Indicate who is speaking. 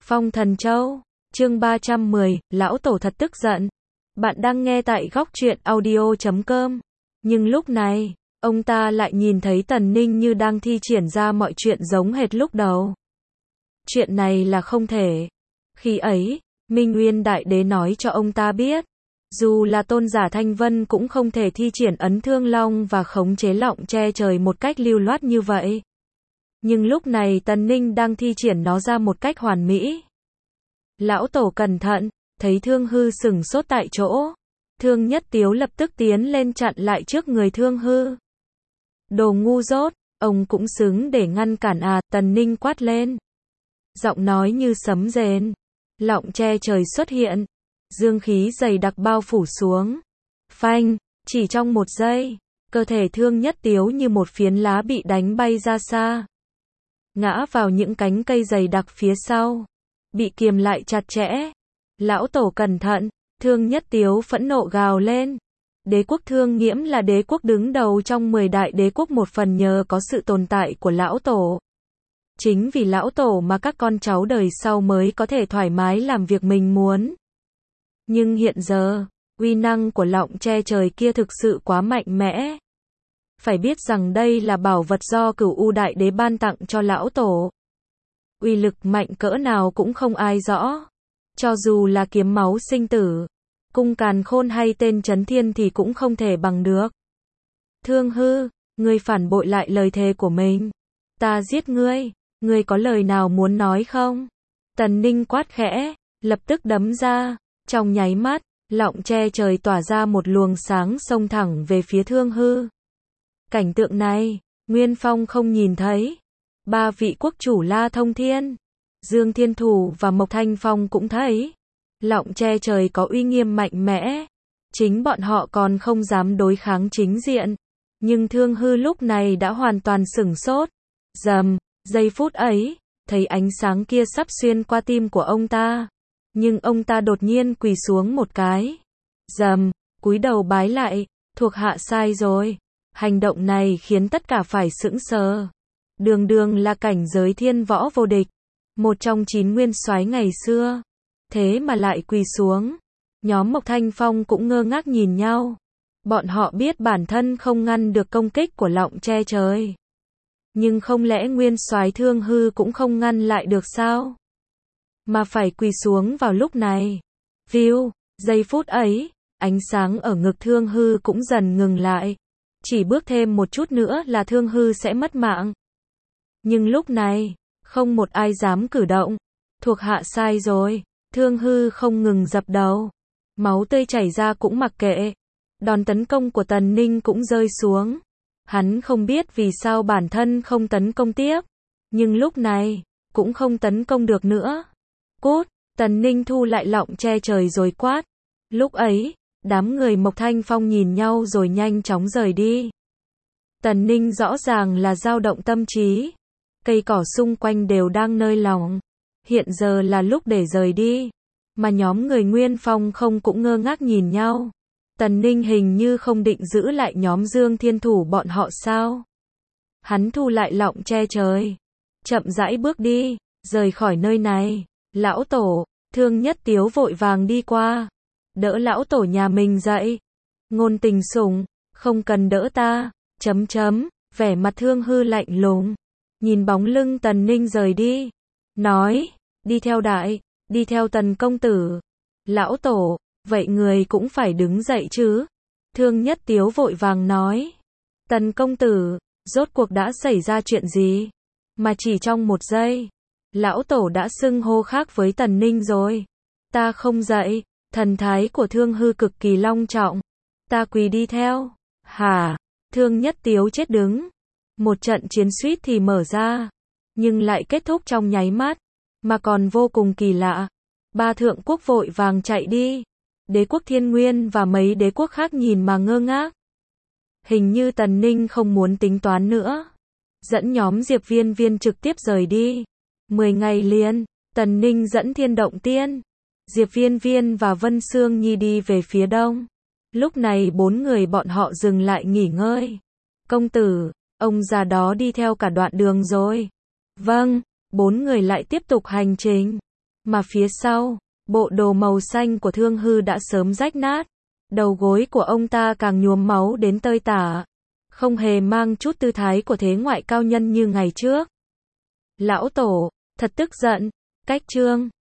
Speaker 1: Phong Thần Châu, chương 310, lão tổ thật tức giận. Bạn đang nghe tại góc truyện audio.com. Nhưng lúc này, ông ta lại nhìn thấy Tần Ninh như đang thi triển ra mọi chuyện giống hệt lúc đầu. Chuyện này là không thể. Khi ấy, Minh Nguyên Đại Đế nói cho ông ta biết, dù là tôn giả Thanh Vân cũng không thể thi triển ấn Thương Long và khống chế Lọng che trời một cách lưu loát như vậy. Nhưng lúc này Tần Ninh đang thi triển nó ra một cách hoàn mỹ. Lão tổ cẩn thận, thấy Thương Hư sửng sốt tại chỗ. Thương Nhất Tiếu lập tức tiến lên chặn lại trước người Thương Hư. Đồ ngu dốt, ông cũng xứng để ngăn cản à, Tần Ninh quát lên. Giọng nói như sấm rền. Lọng che trời xuất hiện. Dương khí dày đặc bao phủ xuống. Phanh, chỉ trong một giây, cơ thể Thương Nhất Tiếu như một phiến lá bị đánh bay ra xa. Ngã vào những cánh cây dày đặc phía sau. Bị kiềm lại chặt chẽ. Lão tổ cẩn thận, Thương Nhất Tiếu phẫn nộ gào lên. Đế quốc Thương Nghiễm là đế quốc đứng đầu trong 10 đại đế quốc, một phần nhờ có sự tồn tại của lão tổ. Chính vì lão tổ mà các con cháu đời sau mới có thể thoải mái làm việc mình muốn. Nhưng hiện giờ, uy năng của Lọng che trời kia thực sự quá mạnh mẽ. Phải biết rằng đây là bảo vật do Cửu U Đại Đế ban tặng cho lão tổ. Uy lực mạnh cỡ nào cũng không ai rõ. Cho dù là kiếm máu sinh tử, cung càn khôn hay tên Chấn Thiên thì cũng không thể bằng được. Thương Hư, ngươi phản bội lại lời thề của mình. Ta giết ngươi, ngươi có lời nào muốn nói không? Tần Ninh quát khẽ, lập tức đấm ra. Trong nháy mắt, Lọng che trời tỏa ra một luồng sáng xông thẳng về phía Thương Hư. Cảnh tượng này, Nguyên Phong không nhìn thấy. Ba vị quốc chủ La Thông Thiên, Dương Thiên Thủ và Mộc Thanh Phong cũng thấy. Lọng che trời có uy nghiêm mạnh mẽ. Chính bọn họ còn không dám đối kháng chính diện. Nhưng Thương Hư lúc này đã hoàn toàn sửng sốt. Rầm, giây phút ấy, thấy ánh sáng kia sắp xuyên qua tim của ông ta. Nhưng ông ta đột nhiên quỳ xuống một cái. Rầm, cúi đầu bái lại, thuộc hạ sai rồi. Hành động này khiến tất cả phải sững sờ. Đường đường là cảnh giới thiên võ vô địch, một trong 9 nguyên soái ngày xưa. Thế mà lại quỳ xuống. Nhóm Mộc Thanh Phong cũng ngơ ngác nhìn nhau. Bọn họ biết bản thân không ngăn được công kích của Lọng che trời. Nhưng không lẽ nguyên soái Thương Hư cũng không ngăn lại được sao? Mà phải quỳ xuống vào lúc này. View, giây phút ấy, ánh sáng ở ngực Thương Hư cũng dần ngừng lại. Chỉ bước thêm một chút nữa là Thương Hư sẽ mất mạng. Nhưng lúc này, không một ai dám cử động. Thuộc hạ sai rồi. Thương Hư không ngừng dập đầu. Máu tươi chảy ra cũng mặc kệ. Đòn tấn công của Tần Ninh cũng rơi xuống. Hắn không biết vì sao bản thân không tấn công tiếp. Nhưng lúc này, cũng không tấn công được nữa. Cút, Tần Ninh thu lại Lọng che trời rồi quát. Lúc ấy, đám người Mộc Thanh Phong nhìn nhau rồi nhanh chóng rời đi. Tần Ninh rõ ràng là dao động tâm trí. Cây cỏ xung quanh đều đang nơi lòng. Hiện giờ là lúc để rời đi. Mà nhóm người Nguyên Phong không cũng ngơ ngác nhìn nhau. Tần Ninh hình như không định giữ lại nhóm Dương Thiên Thủ bọn họ sao? Hắn thu lại Lọng che trời. Chậm rãi bước đi, rời khỏi nơi này. Lão tổ, Thương Nhất Tiếu vội vàng đi qua. Đỡ lão tổ nhà mình dậy. Ngôn Tình Sủng, không cần đỡ ta. Vẻ mặt Thương Hư lạnh lùng. Nhìn bóng lưng Tần Ninh rời đi. Nói, đi theo Tần công tử. Lão tổ, vậy người cũng phải đứng dậy chứ. Thương Nhất Tiếu vội vàng nói. Tần công tử, rốt cuộc đã xảy ra chuyện gì? Mà chỉ trong một giây, lão tổ đã xưng hô khác với Tần Ninh rồi. Ta không dậy. Thần thái của Thương Hư cực kỳ long trọng. Ta quỳ đi theo. Hả? Thương Nhất Tiếu chết đứng. Một trận chiến suýt thì mở ra. Nhưng lại kết thúc trong nháy mắt. Mà còn vô cùng kỳ lạ. Ba thượng quốc vội vàng chạy đi. Đế quốc Thiên Nguyên và mấy đế quốc khác nhìn mà ngơ ngác. Hình như Tần Ninh không muốn tính toán nữa. Dẫn nhóm Diệp Viên Viên trực tiếp rời đi. 10 ngày liền, Tần Ninh dẫn Thiên Động Tiên, Diệp Viên Viên và Vân Sương Nhi đi về phía đông. Lúc này 4 người bọn họ dừng lại nghỉ ngơi. Công tử, ông già đó đi theo cả đoạn đường rồi. Vâng, 4 người lại tiếp tục hành trình. Mà phía sau, bộ đồ màu xanh của Thương Hư đã sớm rách nát. Đầu gối của ông ta càng nhuốm máu đến tơi tả. Không hề mang chút tư thái của thế ngoại cao nhân như ngày trước. Lão Tổ, thật tức giận. Cách chương